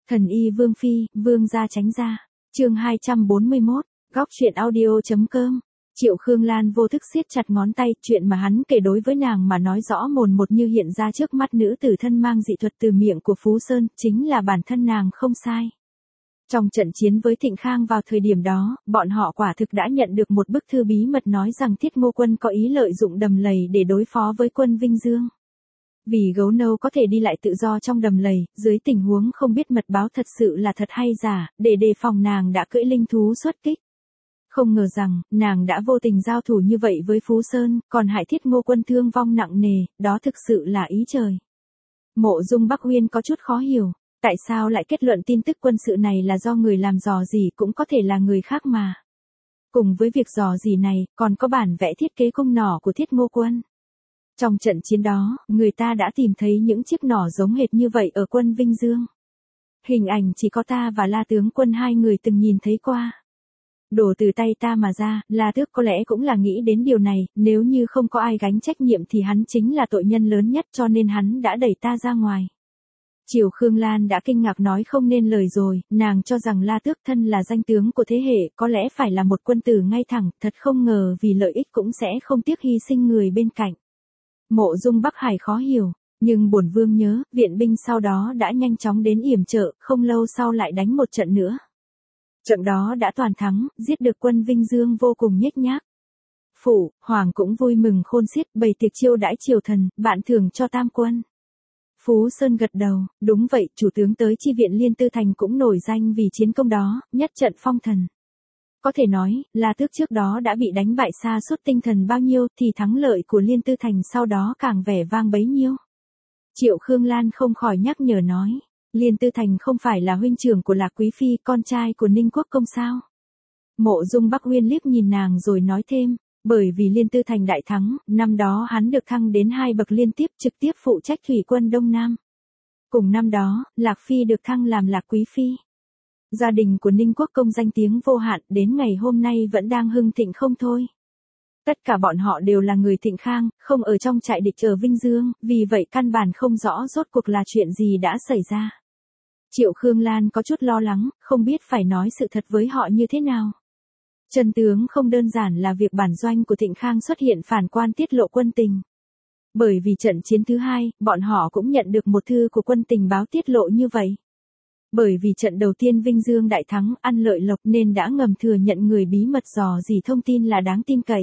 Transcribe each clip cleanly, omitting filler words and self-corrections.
Thần y Vương Phi, Vương gia tránh ra. Chương 241, góc truyện audio.com. Triệu Khương Lan vô thức siết chặt ngón tay, chuyện mà hắn kể đối với nàng mà nói rõ mồn một như hiện ra trước mắt nữ tử thân mang dị thuật từ miệng của Phú Sơn, chính là bản thân nàng không sai. Trong trận chiến với Thịnh Khang vào thời điểm đó, bọn họ quả thực đã nhận được một bức thư bí mật nói rằng Thiết Ngô Quân có ý lợi dụng đầm lầy để đối phó với quân Vinh Dương. Vì gấu nâu có thể đi lại tự do trong đầm lầy, dưới tình huống không biết mật báo thật sự là thật hay giả, để đề phòng nàng đã cưỡi linh thú xuất kích. Không ngờ rằng, nàng đã vô tình giao thủ như vậy với Phú Sơn, còn hại Thiết Ngô Quân thương vong nặng nề, đó thực sự là ý trời. Mộ Dung Bắc Uyên có chút khó hiểu, tại sao lại kết luận tin tức quân sự này là do người làm dò dỉ cũng có thể là người khác mà. Cùng với việc dò dỉ này, còn có bản vẽ thiết kế cung nỏ của Thiết Ngô Quân. Trong trận chiến đó, người ta đã tìm thấy những chiếc nỏ giống hệt như vậy ở quân Vinh Dương. Hình ảnh chỉ có ta và La tướng quân hai người từng nhìn thấy qua. Đổ từ tay ta mà ra, La Tước có lẽ cũng là nghĩ đến điều này, nếu như không có ai gánh trách nhiệm thì hắn chính là tội nhân lớn nhất cho nên hắn đã đẩy ta ra ngoài. Triệu Khương Lan đã kinh ngạc nói không nên lời rồi, nàng cho rằng La Tước thân là danh tướng của thế hệ, có lẽ phải là một quân tử ngay thẳng, thật không ngờ vì lợi ích cũng sẽ không tiếc hy sinh người bên cạnh. Mộ Dung Bắc Hải khó hiểu, nhưng bổn vương nhớ, viện binh sau đó đã nhanh chóng đến yểm trợ, không lâu sau lại đánh một trận nữa. Trận đó đã toàn thắng, giết được quân Vinh Dương vô cùng nhếch nhác. Phụ, Hoàng cũng vui mừng khôn xiết, bày tiệc chiêu đãi triều thần, bạn thưởng cho tam quân. Phú Sơn gật đầu, đúng vậy, chủ tướng tới chi viện Liên Tư Thành cũng nổi danh vì chiến công đó, nhất trận phong thần. Có thể nói, La Tước trước đó đã bị đánh bại xa suốt tinh thần bao nhiêu thì thắng lợi của Liên Tư Thành sau đó càng vẻ vang bấy nhiêu. Triệu Khương Lan không khỏi nhắc nhở nói, Liên Tư Thành không phải là huynh trưởng của Lạc Quý Phi, con trai của Ninh Quốc Công sao? Mộ Dung Bắc Uyên liếc nhìn nàng rồi nói thêm, bởi vì Liên Tư Thành đại thắng, năm đó hắn được thăng đến 2 bậc liên tiếp trực tiếp phụ trách thủy quân Đông Nam. Cùng năm đó, Lạc Phi được thăng làm Lạc Quý Phi. Gia đình của Ninh Quốc Công danh tiếng vô hạn, đến ngày hôm nay vẫn đang hưng thịnh không thôi. Tất cả bọn họ đều là người Thịnh Khang, không ở trong trại địch ở Vinh Dương, vì vậy căn bản không rõ rốt cuộc là chuyện gì đã xảy ra. Triệu Khương Lan có chút lo lắng, không biết phải nói sự thật với họ như thế nào. Chân tướng không đơn giản là việc bản doanh của Thịnh Khang xuất hiện phản quan tiết lộ quân tình. Bởi vì trận chiến thứ hai, bọn họ cũng nhận được một thư của quân tình báo tiết lộ như vậy. Bởi vì trận đầu tiên Vinh Dương đại thắng ăn lợi lộc nên đã ngầm thừa nhận người bí mật dò dỉ thông tin là đáng tin cậy.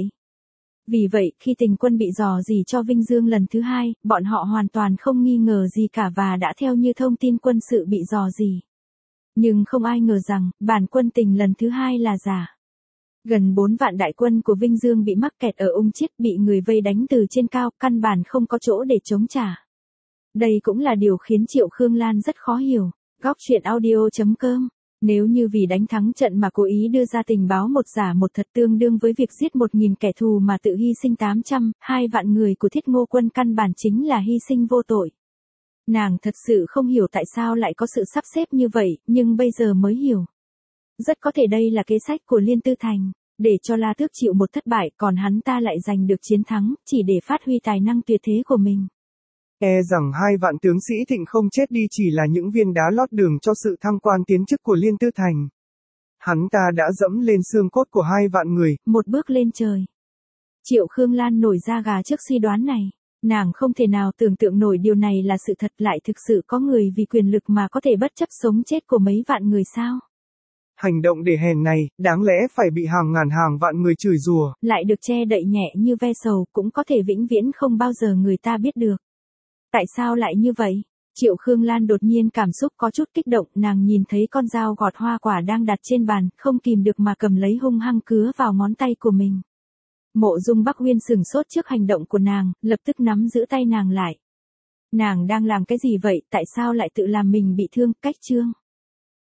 Vì vậy, khi tình quân bị dò dỉ cho Vinh Dương lần thứ hai, bọn họ hoàn toàn không nghi ngờ gì cả và đã theo như thông tin quân sự bị dò dỉ. Nhưng không ai ngờ rằng, bản quân tình lần thứ hai là giả. Gần 4 vạn đại quân của Vinh Dương bị mắc kẹt ở Ung Chiết, bị người vây đánh từ trên cao, căn bản không có chỗ để chống trả. Đây cũng là điều khiến Triệu Khương Lan rất khó hiểu. Góc truyện audio.com. Nếu như vì đánh thắng trận mà cố ý đưa ra tình báo một giả một thật tương đương với việc giết 1.000 kẻ thù mà tự hy sinh 2 vạn người của Thiết Ngô Quân căn bản chính là hy sinh vô tội. Nàng thật sự không hiểu tại sao lại có sự sắp xếp như vậy, nhưng bây giờ mới hiểu. Rất có thể đây là kế sách của Liên Tư Thành, để cho La Tước chịu một thất bại còn hắn ta lại giành được chiến thắng, chỉ để phát huy tài năng tuyệt thế của mình. E rằng 2 vạn tướng sĩ Thịnh không chết đi chỉ là những viên đá lót đường cho sự thăng quan tiến chức của Liên Tư Thành. Hắn ta đã dẫm lên xương cốt của 2 vạn người, một bước lên trời. Triệu Khương Lan nổi da gà trước suy đoán này. Nàng không thể nào tưởng tượng nổi điều này là sự thật, lại thực sự có người vì quyền lực mà có thể bất chấp sống chết của mấy vạn người sao? Hành động để hèn này, đáng lẽ phải bị hàng ngàn hàng vạn người chửi rủa. Lại được che đậy nhẹ như ve sầu, cũng có thể vĩnh viễn không bao giờ người ta biết được. Tại sao lại như vậy? Triệu Khương Lan đột nhiên cảm xúc có chút kích động, nàng nhìn thấy con dao gọt hoa quả đang đặt trên bàn, không kìm được mà cầm lấy hung hăng cứa vào ngón tay của mình. Mộ Dung Bắc Uyên sừng sốt trước hành động của nàng, lập tức nắm giữ tay nàng lại. Nàng đang làm cái gì vậy, tại sao lại tự làm mình bị thương, cách chương?